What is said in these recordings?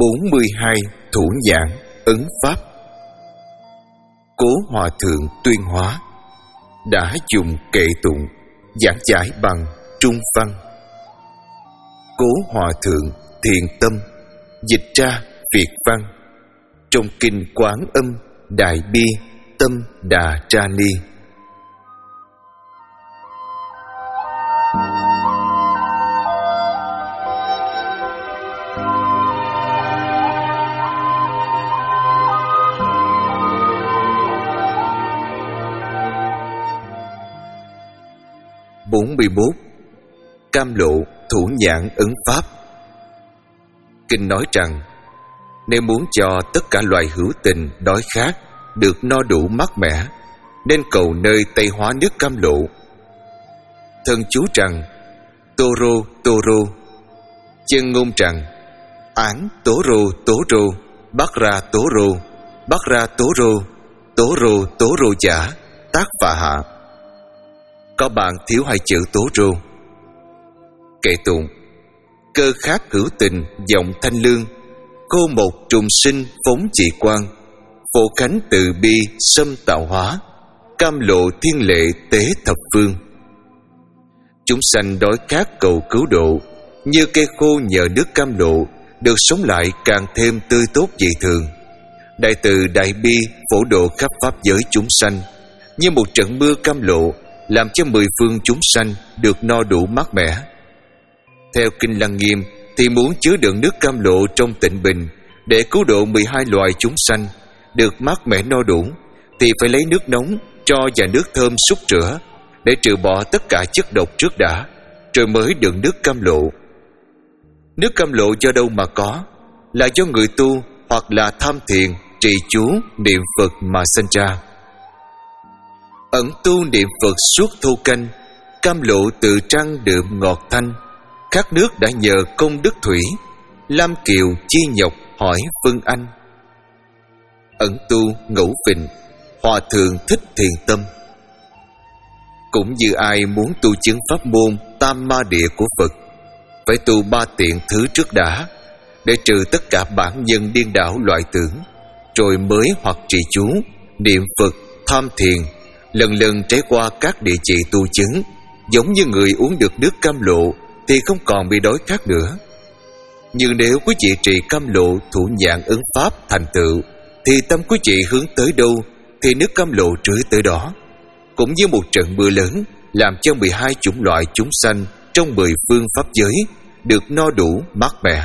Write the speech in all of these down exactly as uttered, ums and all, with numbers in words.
bốn mươi hai Thủ nhãn ấn pháp. Cố Hòa Thượng Tuyên Hóa đã dùng kệ tụng giảng giải bằng Trung văn. Cố Hòa Thượng Thiện Tâm dịch ra Việt văn trong kinh Quán Âm Đại Bi Tâm Đà Tra Ni. bốn mươi mốt Cam lộ thủ nhãn ấn pháp. Kinh nói rằng, nếu muốn cho tất cả loài hữu tình đói khát được no đủ mát mẻ, nên cầu nơi Tây Hóa nước Cam lộ. Thân chú rằng, Toro Toro, chân ngôn rằng, án Tố Rô Tố Rô, bắt ra Tố Rô, bắt ra Tố Rô, Tố Rô Tố Rô giả, tác và hạ. Có bạn thiếu hai chữ Tố Rô. Kệ tụng: cơ khát hữu tình giọng thanh lương, cô một trùng sinh phóng trị quan, phổ khánh từ bi xâm tạo hóa, cam lộ thiên lệ tế thập phương. Chúng sanh đói khát cầu cứu độ, như cây khô nhờ nước cam lộ được sống lại càng thêm tươi tốt dị thường. Đại từ đại bi phổ độ khắp pháp giới chúng sanh, như một trận mưa cam lộ làm cho mười phương chúng sanh được no đủ mát mẻ. Theo Kinh Lăng Nghiêm thì muốn chứa đựng nước cam lộ trong tịnh bình để cứu độ mười hai loài chúng sanh được mát mẻ no đủ, thì phải lấy nước nóng cho và nước thơm xúc rửa để trừ bỏ tất cả chất độc trước đã, rồi mới đựng nước cam lộ. Nước cam lộ do đâu mà có? Là do người tu hoặc là tham thiền, trì chú, niệm Phật mà sinh ra. Ẩn tu niệm Phật suốt thâu canh, cam lộ từ trăng đượm ngọt thanh, khát nước đã nhờ công đức thủy, lam kiều chi nhọc hỏi Vân Anh. Ẩn tu ngẫu phình, Hòa Thượng Thích Thiền Tâm. Cũng như ai muốn tu chứng pháp môn tam ma địa của Phật, phải tu ba tiện thứ trước đã, để trừ tất cả bản nhân điên đảo loại tưởng, rồi mới hoặc trì chú, niệm Phật, tham thiền, lần lần trải qua các địa chỉ tu chứng. Giống như người uống được nước cam lộ thì không còn bị đói khát nữa. Nhưng nếu quý vị trì cam lộ thủ nhãn ấn pháp thành tựu, thì tâm quý vị hướng tới đâu thì nước cam lộ trưới tới đó. Cũng như một trận mưa lớn làm cho mười hai chủng loại chúng sanh trong mười phương pháp giới được no đủ mát mẻ.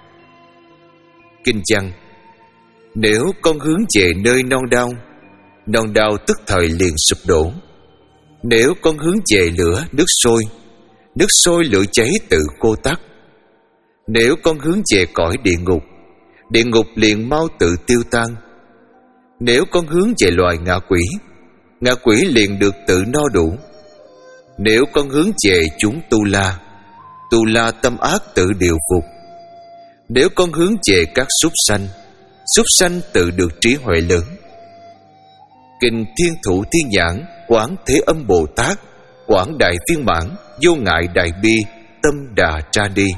Kinh văn: nếu con hướng về nơi non đau, non đau tức thời liền sụp đổ. Nếu con hướng về lửa nước sôi, nước sôi lửa cháy tự khô tắt. Nếu con hướng về cõi địa ngục, địa ngục liền mau tự tiêu tan. Nếu con hướng về loài ngạ quỷ, ngạ quỷ liền được tự no đủ. Nếu con hướng về chúng tu la, tu la tâm ác tự điều phục. Nếu con hướng về các súc sanh, súc sanh tự được trí huệ lớn. Kinh Thiên Thủ Thiên Nhãn Quán Thế Âm Bồ Tát Quảng Đại Viên Mãn Vô Ngại Đại Bi Tâm Đà Tra Đi.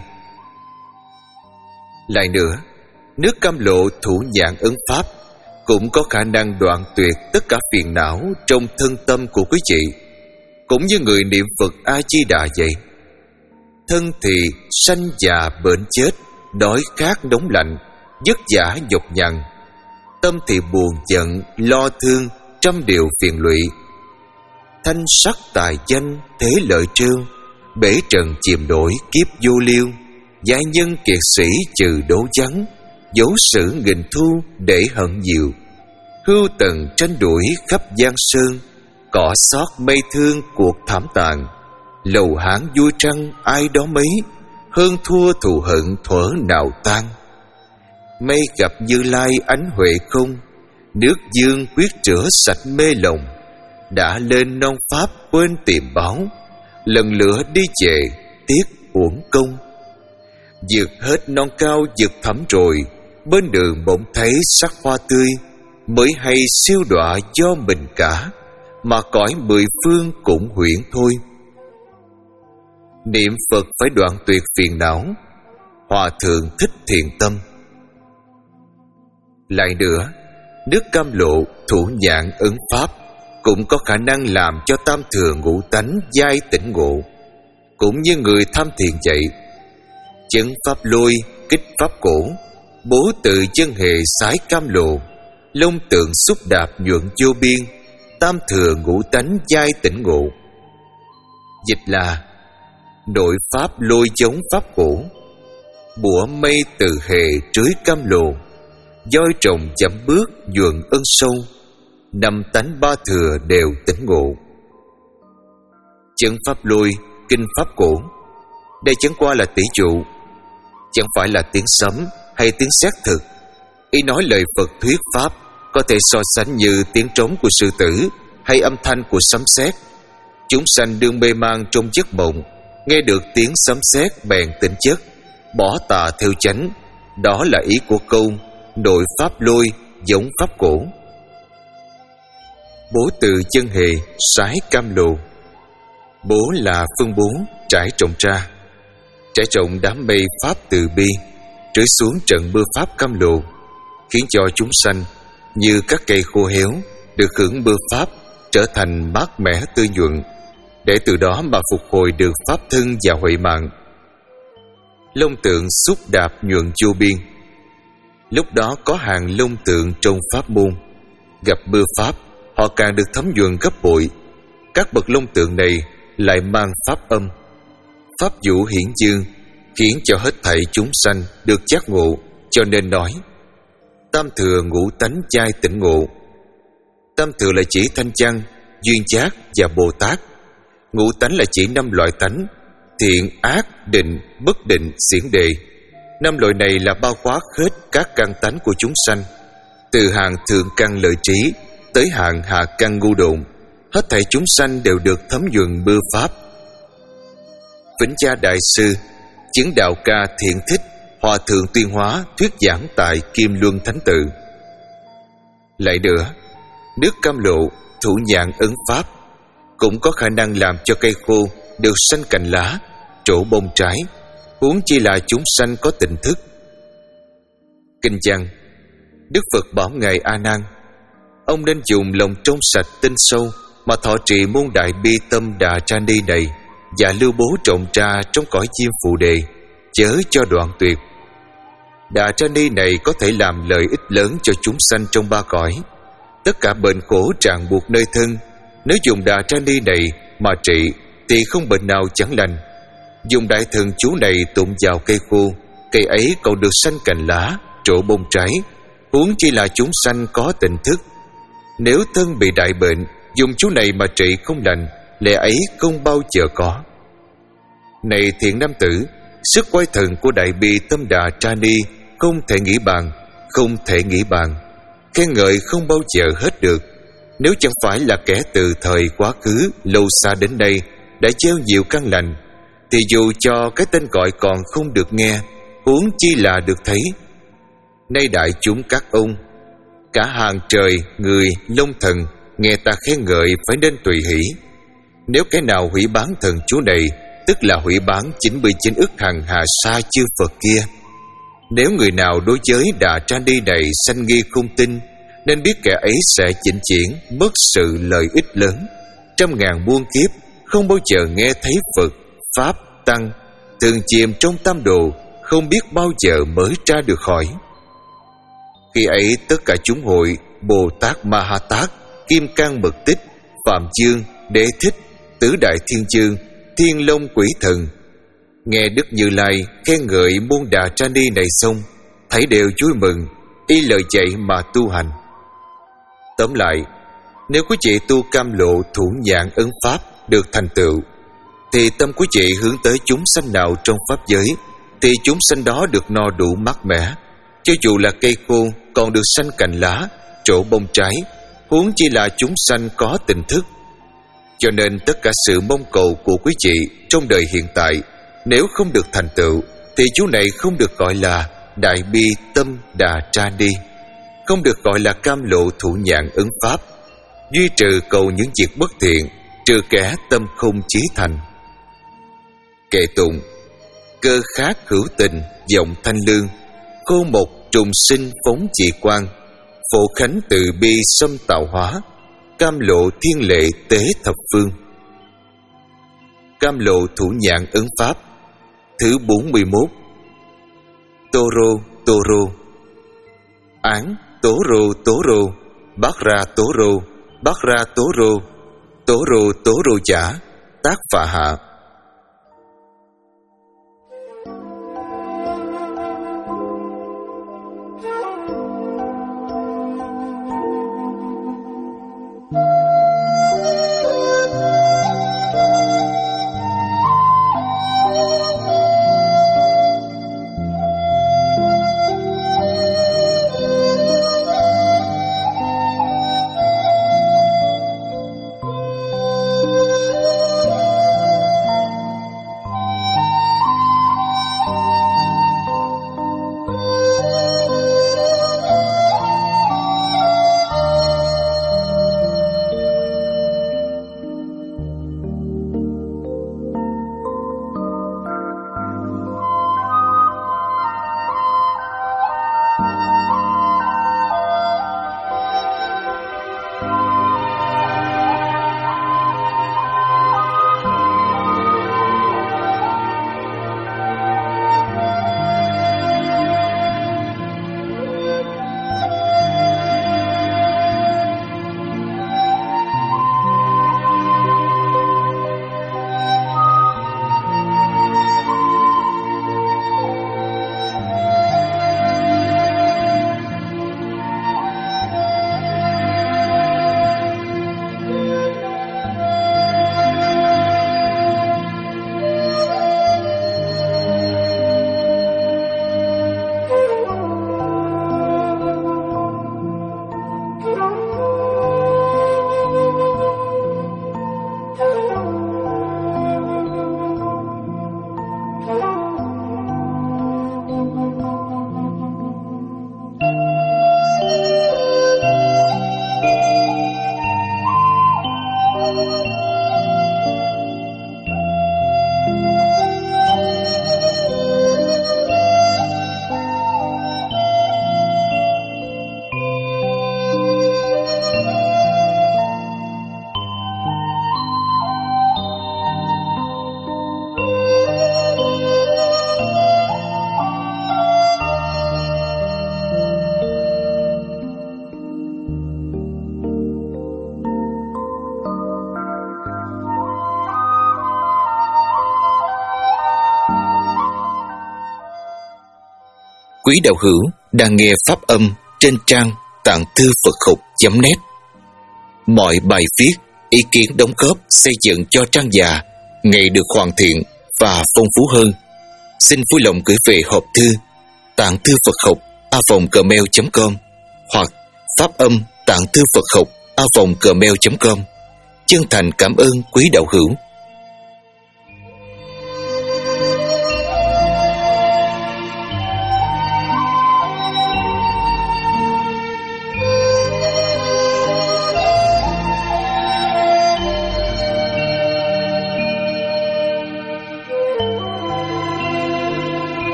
Lại nữa, nước cam lộ thủ nhãn ấn pháp cũng có khả năng đoạn tuyệt tất cả phiền não trong thân tâm của quý vị, cũng như người niệm Phật A Di Đà vậy. Thân thì sanh già bệnh chết, đói khát nóng lạnh, vất vả nhọc nhằn. Tâm thì buồn giận, lo thương, trăm điều phiền lụy. Thanh sắc tài danh, thế lợi trêu, bể trần chìm đổi kiếp vô liêu. Giải nhân kiệt sĩ trừ đố vắng, dấu sử nghìn thu để hận nhiều. Hưu tần tranh đuổi khắp giang sơn, cỏ xót mây thương cuộc thảm tàn. Lầu hán vui trăng ai đó mấy, hơn thua thù hận thuở nào tan. Mây gặp Như Lai ánh huệ không, nước dương quyết rửa sạch mê lòng. Đã lên non pháp quên tìm báo, lần lửa đi về tiếc uổng công. Vượt hết non cao vượt thẳm rồi, bên đường bỗng thấy sắc hoa tươi. Mới hay siêu đọa do mình cả, mà cõi mười phương cũng huyễn thôi. Niệm Phật phải đoạn tuyệt phiền não. Hòa Thượng Thích Thiền Tâm. Lại nữa, nước cam lộ thủ nhạn ứng pháp cũng có khả năng làm cho tam thừa ngũ tánh giai tỉnh ngộ, cũng như người tham thiền vậy. Chấn pháp lôi, kích pháp cổ, bố tự chân hệ sái cam lộ, long tượng xúc đạp nhuận vô biên, tam thừa ngũ tánh giai tỉnh ngộ. Dịch là: nội pháp lôi chống pháp cổ, bủa mây từ hệ trưới cam lộ, voi trồng chậm bước nhuận ân sâu, năm tánh ba thừa đều tỉnh ngộ. Chấn pháp lôi, kinh pháp cổ, đây chẳng qua là tỷ dụ, chẳng phải là tiếng sấm hay tiếng sét thực. Ý nói lời Phật thuyết pháp có thể so sánh như tiếng trống của sư tử hay âm thanh của sấm sét. Chúng sanh đương mê mang trong giấc mộng, nghe được tiếng sấm sét bèn tỉnh giấc, bỏ tà theo chánh. Đó là ý của câu nội pháp lôi giống pháp cổ. Bố từ chân hệ sái cam lộ. Bố là phân bố trải trồng ra, trải trồng đám mây pháp từ bi rơi xuống trận mưa pháp cam lộ, khiến cho chúng sanh như các cây khô héo được hưởng mưa pháp trở thành mát mẻ tươi nhuận, để từ đó mà phục hồi được pháp thân và huệ mạng. Long tượng xúc đạp nhuận vô biên. Lúc đó có hàng long tượng trong pháp môn, gặp mưa pháp họ càng được thấm nhuận gấp bội. Các bậc long tượng này lại mang pháp âm, pháp vũ hiển dương, khiến cho hết thảy chúng sanh được giác ngộ. Cho nên nói tam thừa ngũ tánh giai tỉnh ngộ. Tam thừa là chỉ thanh văn, duyên giác và Bồ Tát. Ngũ tánh là chỉ năm loại tánh: thiện, ác, định, bất định, xiển đề. Năm loại này là bao quát hết các căn tánh của chúng sanh, từ hàng thượng căn lợi trí tới hàng hạ căn ngu độn. Hết thảy chúng sanh đều được thấm nhuận mưa pháp. Vĩnh Gia Đại Sư, chứng đạo ca Thiện Thích, Hòa Thượng Tuyên Hóa thuyết giảng tại Kim Luân Thánh Tự. Lại nữa, nước cam lộ thủ nhạn ứng pháp cũng có khả năng làm cho cây khô được sanh cành lá, trổ bông trái, huống chi là chúng sanh có tỉnh thức. Kinh văn: Đức Phật bảo ngài A Nan, ông nên dùng lòng trong sạch tinh sâu mà thọ trì môn đại bi tâm Đà Tra Ni này, và lưu bố trộn ra trong cõi chim Phù Đề, chớ cho đoạn tuyệt. Đà Tra Ni này có thể làm lợi ích lớn cho chúng sanh trong ba cõi. Tất cả bệnh khổ ràng buộc nơi thân, nếu dùng Đà Tra Ni này mà trị thì không bệnh nào chẳng lành. Dùng đại thần chú này tụng vào cây khô, cây ấy còn được sanh cành lá, trổ bông trái, huống chi là chúng sanh có tỉnh thức. Nếu thân bị đại bệnh, dùng chú này mà trị không lành, lẽ ấy không bao giờ có. Này thiện nam tử, sức quay thần của đại bi tâm Đà Tra Ni không thể nghĩ bàn, không thể nghĩ bàn, khen ngợi không bao giờ hết được. Nếu chẳng phải là kẻ từ thời quá khứ lâu xa đến đây đã gieo nhiều căn lành, thì dù cho cái tên gọi còn không được nghe, huống chi là được thấy. Nay đại chúng các ông, cả hàng trời người long thần nghe ta khen ngợi phải nên tùy hỷ. Nếu cái nào hủy bán thần chú này, tức là hủy bán chín mươi chín ức hằng hà sa chư Phật kia. Nếu người nào đối với Đà Tra Ni này sanh nghi không tin, nên biết kẻ ấy sẽ chỉnh chuyển mất sự lợi ích lớn. Trăm ngàn muôn kiếp không bao giờ nghe thấy Phật, Pháp, Tăng, thường chìm trong tam đồ, không biết bao giờ mới ra được khỏi. Khi ấy tất cả chúng hội Bồ Tát Ma Ha Tát, Kim Cang Mật Tích, Phạm Dương, Đế Thích, Tứ Đại Thiên Dương, Thiên Long Quỷ Thần nghe Đức Như Lai khen ngợi môn Đà Tra Ni này xong, thấy đều vui mừng, y lời dạy mà tu hành. Tóm lại, nếu quý vị tu cam lộ thủ nhạn ấn pháp được thành tựu, thì tâm quý vị hướng tới chúng sanh nào trong pháp giới, thì chúng sanh đó được no đủ mát mẻ. Cho dù là cây khô còn được sanh cành lá, trổ bông trái, huống chi là chúng sanh có tỉnh thức. Cho nên tất cả sự mong cầu của quý vị trong đời hiện tại, nếu không được thành tựu, thì chú này không được gọi là Đại Bi Tâm Đà Tra Ni, không được gọi là cam lộ thủ nhạn ứng pháp. Duy trừ cầu những việc bất thiện, trừ kẻ tâm không chí thành. Kệ tụng: Cơ khát hữu tình, giọng thanh lương, khô một trùng sinh phóng chỉ quang, Phổ khánh từ bi xâm tạo hóa, cam lộ thiên lệ tế thập phương. Cam lộ thủ nhạn ứng pháp. Thứ bốn mươi mốt. Toro Toro. Án Toro Toro, bắt ra Toro, bắt ra Toro, Toro Toro giả, tác phạ hạ. Quý đạo hữu đang nghe pháp âm trên trang tạng thư Phật học chấm net. Mọi bài viết, ý kiến đóng góp xây dựng cho trang già ngày được hoàn thiện và phong phú hơn. Xin vui lòng gửi về hộp thư tạng thư Phật học a vòng gmail chấm com hoặc pháp âm tạng thư Phật học a vòng gmail chấm com. Chân thành cảm ơn quý đạo hữu.